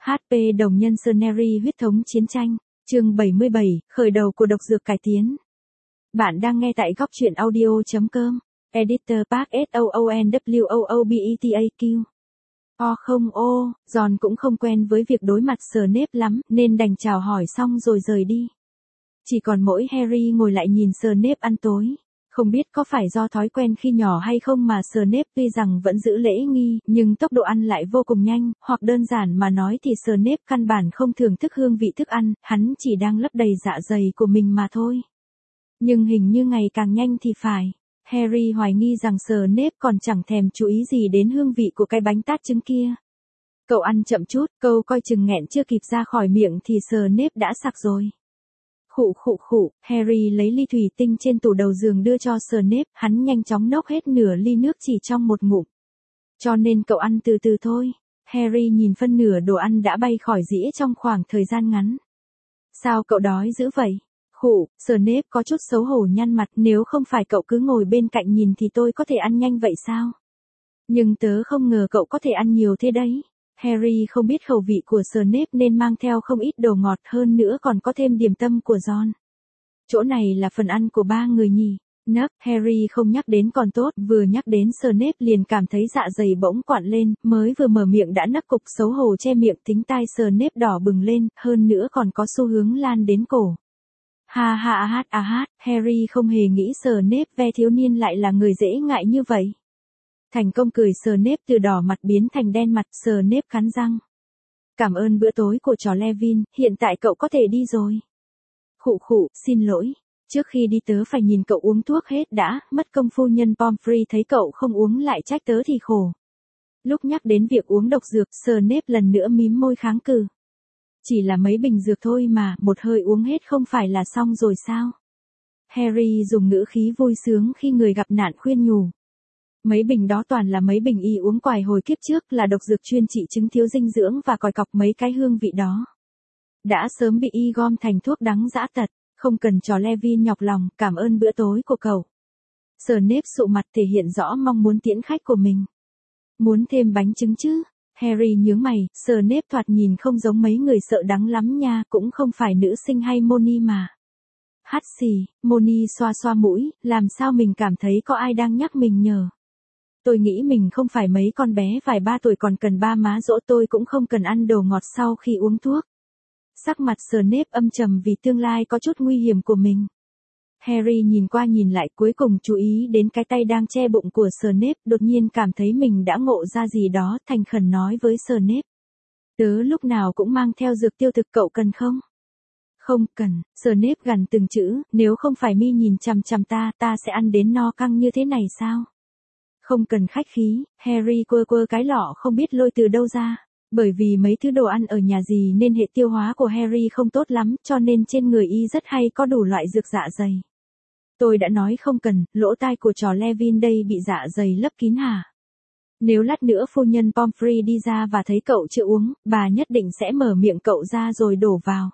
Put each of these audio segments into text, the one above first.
HP đồng nhân Scenery huyết thống chiến tranh, chương 77, khởi đầu của độc dược cải tiến. Bạn đang nghe tại góc truyện audio.com, Editor Park SOONWOOBETAQ. John cũng không quen với việc đối mặt Snape lắm, nên đành chào hỏi xong rồi rời đi. Chỉ còn mỗi Harry ngồi lại nhìn Snape ăn tối. Không biết có phải do thói quen khi nhỏ hay không mà Snape tuy rằng vẫn giữ lễ nghi, nhưng tốc độ ăn lại vô cùng nhanh, hoặc đơn giản mà nói thì Snape căn bản không thưởng thức hương vị thức ăn, hắn chỉ đang lấp đầy dạ dày của mình mà thôi. Nhưng hình như ngày càng nhanh thì phải. Harry hoài nghi rằng Snape còn chẳng thèm chú ý gì đến hương vị của cái bánh tát trứng kia. Cậu ăn chậm chút, câu coi chừng nghẹn chưa kịp ra khỏi miệng thì Snape đã sặc rồi. Khụ, Harry lấy ly thủy tinh trên tủ đầu giường đưa cho Snape, hắn nhanh chóng nốc hết nửa ly nước chỉ trong một ngụm. Cho nên cậu ăn từ từ thôi. Harry nhìn phân nửa đồ ăn đã bay khỏi dĩa trong khoảng thời gian ngắn. Sao cậu đói dữ vậy? Snape có chút xấu hổ nhăn mặt, nếu không phải cậu cứ ngồi bên cạnh nhìn thì tôi có thể ăn nhanh vậy sao? Nhưng tớ không ngờ cậu có thể ăn nhiều thế đấy. Harry không biết khẩu vị của Snape nên mang theo không ít đồ ngọt, hơn nữa còn có thêm điểm tâm của John. Chỗ này là phần ăn của ba người nhỉ? Harry không nhắc đến còn tốt, vừa nhắc đến Snape liền cảm thấy dạ dày bỗng quặn lên, mới vừa mở miệng đã nấc cục xấu hổ che miệng, tính tai Snape đỏ bừng lên, hơn nữa còn có xu hướng lan đến cổ. Harry không hề nghĩ Snape ve thiếu niên lại là người dễ ngại như vậy. Thành công cười, Snape từ đỏ mặt biến thành đen mặt, Snape cắn răng. Cảm ơn bữa tối của trò Levin, hiện tại cậu có thể đi rồi. Xin lỗi. Trước khi đi tớ phải nhìn cậu uống thuốc hết đã, mất công phu nhân Pomfrey thấy cậu không uống lại trách tớ thì khổ. Lúc nhắc đến việc uống độc dược, Snape lần nữa mím môi kháng cự. Chỉ là mấy bình dược thôi mà, một hơi uống hết không phải là xong rồi sao? Harry dùng ngữ khí vui sướng khi người gặp nạn khuyên nhủ. Mấy bình đó toàn là mấy bình y uống quài hồi kiếp trước, là độc dược chuyên trị chứng thiếu dinh dưỡng và còi cọc, mấy cái hương vị đó đã sớm bị y gom thành thuốc đắng dã tật, không cần trò Levin nhọc lòng, cảm ơn bữa tối của cậu. Snape sụ mặt thể hiện rõ mong muốn tiễn khách của mình. Muốn thêm bánh trứng chứ? Harry nhướng mày, Snape thoạt nhìn không giống mấy người sợ đắng lắm nha, cũng không phải nữ sinh hay Moni mà. Hắt xì, Moni xoa xoa mũi, làm sao mình cảm thấy có ai đang nhắc mình nhờ. Tôi nghĩ mình không phải mấy con bé vài ba tuổi còn cần ba má dỗ, tôi cũng không cần ăn đồ ngọt sau khi uống thuốc. Sắc mặt Snape âm trầm vì tương lai có chút nguy hiểm của mình. Harry nhìn qua nhìn lại, cuối cùng chú ý đến cái tay đang che bụng của Snape, đột nhiên cảm thấy mình đã ngộ ra gì đó, thành khẩn nói với Snape. Tớ lúc nào cũng mang theo dược tiêu thực, cậu cần không? Không cần, Snape gằn từng chữ, nếu không phải mi nhìn chằm chằm ta sẽ ăn đến no căng như thế này sao? Không cần khách khí, Harry quơ cái lọ không biết lôi từ đâu ra. Bởi vì mấy thứ đồ ăn ở nhà gì nên hệ tiêu hóa của Harry không tốt lắm, cho nên trên người y rất hay có đủ loại dược dạ dày. Tôi đã nói không cần, lỗ tai của trò Levin đây bị dạ dày lấp kín hả? Nếu lát nữa phu nhân Pomfrey đi ra và thấy cậu chưa uống, bà nhất định sẽ mở miệng cậu ra rồi đổ vào.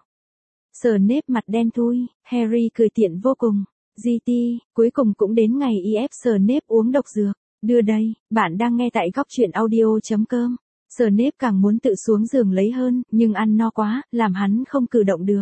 Snape mặt đen thui, Harry cười tiện vô cùng. GT, cuối cùng cũng đến ngày y ép Snape uống độc dược. Đưa đây, bạn đang nghe tại góc truyện audio.com. Snape càng muốn tự xuống giường lấy hơn, nhưng ăn no quá, làm hắn không cử động được.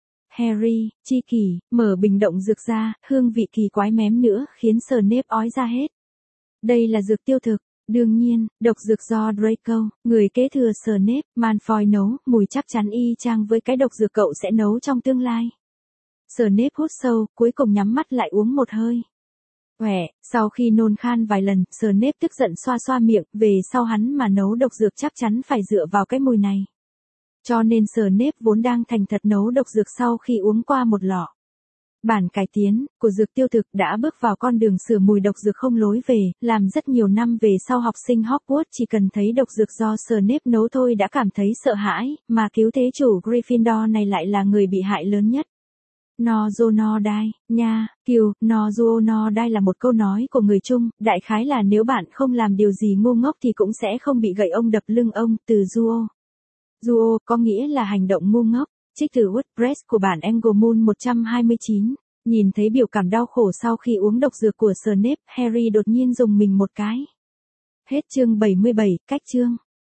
Harry, chi kỷ, mở bình động dược ra, hương vị kỳ quái mém nữa, khiến Snape ói ra hết. Đây là dược tiêu thực, đương nhiên, độc dược do Draco, người kế thừa Snape, Malfoy nấu, mùi chắc chắn y chang với cái độc dược cậu sẽ nấu trong tương lai. Snape hút sâu, cuối cùng nhắm mắt lại uống một hơi. Sau khi nôn khan vài lần, Snape tức giận xoa xoa miệng, về sau hắn mà nấu độc dược chắc chắn phải dựa vào cái mùi này. Cho nên Snape vốn đang thành thật nấu độc dược sau khi uống qua một lọ. Bản cải tiến của dược tiêu thực đã bước vào con đường sửa mùi độc dược không lối về, làm rất nhiều năm về sau học sinh Hogwarts chỉ cần thấy độc dược do Snape nấu thôi đã cảm thấy sợ hãi, mà cứu thế chủ Gryffindor này lại là người bị hại lớn nhất. No die, nha, no die là một câu nói của người Trung, đại khái là nếu bạn không làm điều gì ngu ngốc thì cũng sẽ không bị gậy ông đập lưng ông, từ Duo có nghĩa là hành động ngu ngốc, trích từ WordPress của bản Englemoon 129. Nhìn thấy biểu cảm đau khổ sau khi uống độc dược của Snape, Harry đột nhiên rùng mình một cái. Hết chương 77, cách chương.